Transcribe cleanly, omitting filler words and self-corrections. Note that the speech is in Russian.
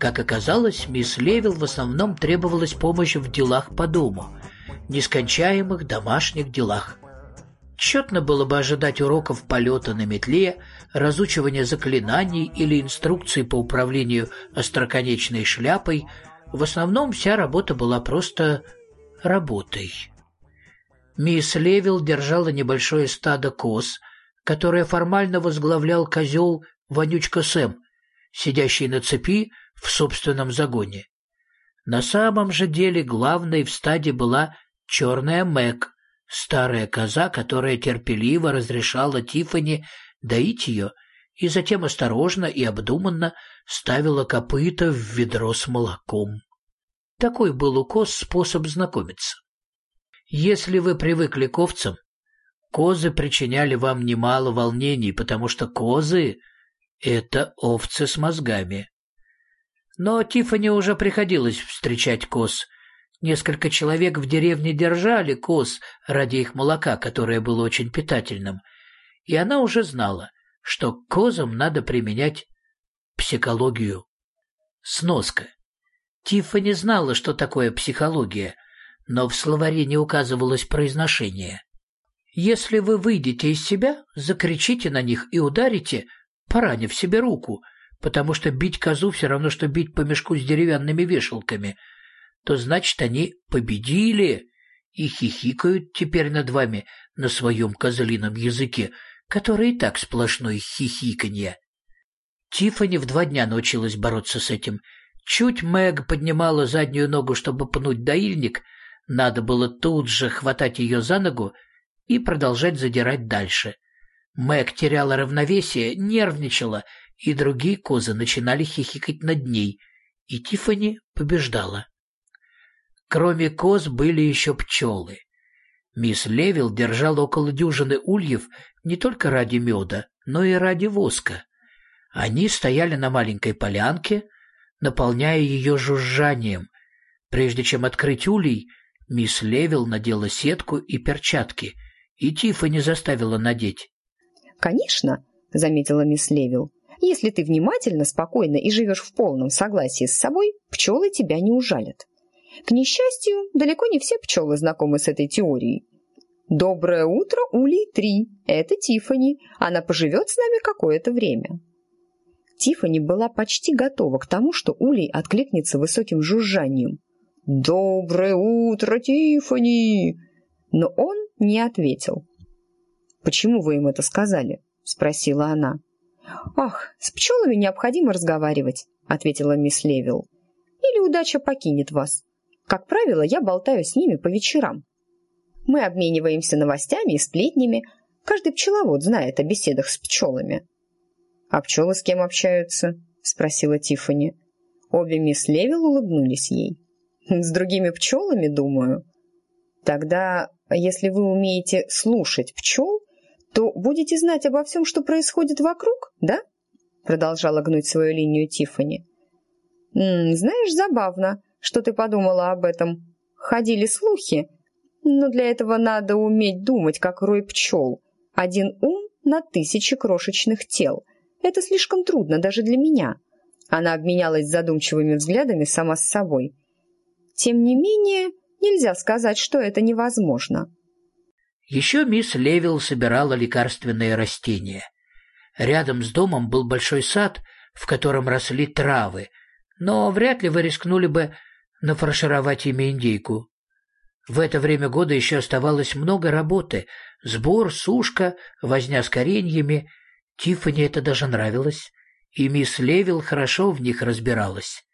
Как оказалось, мисс Левил в основном требовалась помощь в делах по дому, нескончаемых домашних делах. Тщетно было бы ожидать уроков полета на метле, разучивания заклинаний или инструкций по управлению остроконечной шляпой. В основном вся работа была просто работой. Мисс Левил держала небольшое стадо коз, которое формально возглавлял козел Вонючка Сэм, сидящий на цепи в собственном загоне. На самом же деле главной в стаде была черная Мэг, старая коза, которая терпеливо разрешала Тиффани доить ее и затем осторожно и обдуманно ставила копыта в ведро с молоком. Такой был у коз способ знакомиться. Если вы привыкли к овцам, козы причиняли вам немало волнений, потому что козы — это овцы с мозгами. Но Тиффани уже приходилось встречать коз. Несколько человек в деревне держали коз ради их молока, которое было очень питательным, и она уже знала, что к козам надо применять психологию. Сноска. Тиффани знала, что такое психология, но в словаре не указывалось произношение. Если вы выйдете из себя, закричите на них и ударите, поранив себе руку, потому что бить козу все равно, что бить по мешку с деревянными вешалками, то значит они победили и хихикают теперь над вами на своем козлином языке, который и так сплошное хихиканье. Тиффани в 2 дня научилась бороться с этим. Чуть Мэг поднимала заднюю ногу, чтобы пнуть доильник, надо было тут же хватать ее за ногу и продолжать задирать дальше. Мэг теряла равновесие, нервничала, и другие козы начинали хихикать над ней, и Тиффани побеждала. Кроме коз были еще пчелы. Мисс Левил держала около дюжины ульев не только ради меда, но и ради воска. Они стояли на маленькой полянке, наполняя ее жужжанием. Прежде чем открыть улей, мисс Левил надела сетку и перчатки, и Тиффани заставила надеть. «Конечно», — заметила мисс Левил, — «если ты внимательно, спокойно и живешь в полном согласии с собой, пчелы тебя не ужалят». К несчастью, далеко не все пчелы знакомы с этой теорией. «Доброе утро, Улей-3. Это Тиффани. Она поживет с нами какое-то время». Тиффани была почти готова к тому, что Улей откликнется высоким жужжанием. «Доброе утро, Тиффани!» Но он не ответил. «Почему вы им это сказали?» — спросила она. «Ах, с пчелами необходимо разговаривать», — ответила мисс Левил. «Или удача покинет вас. Как правило, я болтаю с ними по вечерам. Мы обмениваемся новостями и сплетнями. Каждый пчеловод знает о беседах с пчелами». «А пчелы с кем общаются?» — спросила Тиффани. Обе мисс Левил улыбнулись ей. «С другими пчелами, думаю». «Тогда, если вы умеете слушать пчел, то будете знать обо всем, что происходит вокруг, да?» Продолжала гнуть свою линию Тиффани. «Знаешь, забавно, что ты подумала об этом. Ходили слухи, но для этого надо уметь думать, как рой пчел. Один ум на 1000 крошечных тел. Это слишком трудно даже для меня». Она обменялась задумчивыми взглядами сама с собой. «Тем не менее, нельзя сказать, что это невозможно». Еще мисс Левил собирала лекарственные растения. Рядом с домом был большой сад, в котором росли травы, но вряд ли вы рискнули бы нафаршировать ими индейку. В это время года еще оставалось много работы: сбор, сушка, возня с кореньями. Тиффани это даже нравилось, и мисс Левил хорошо в них разбиралась.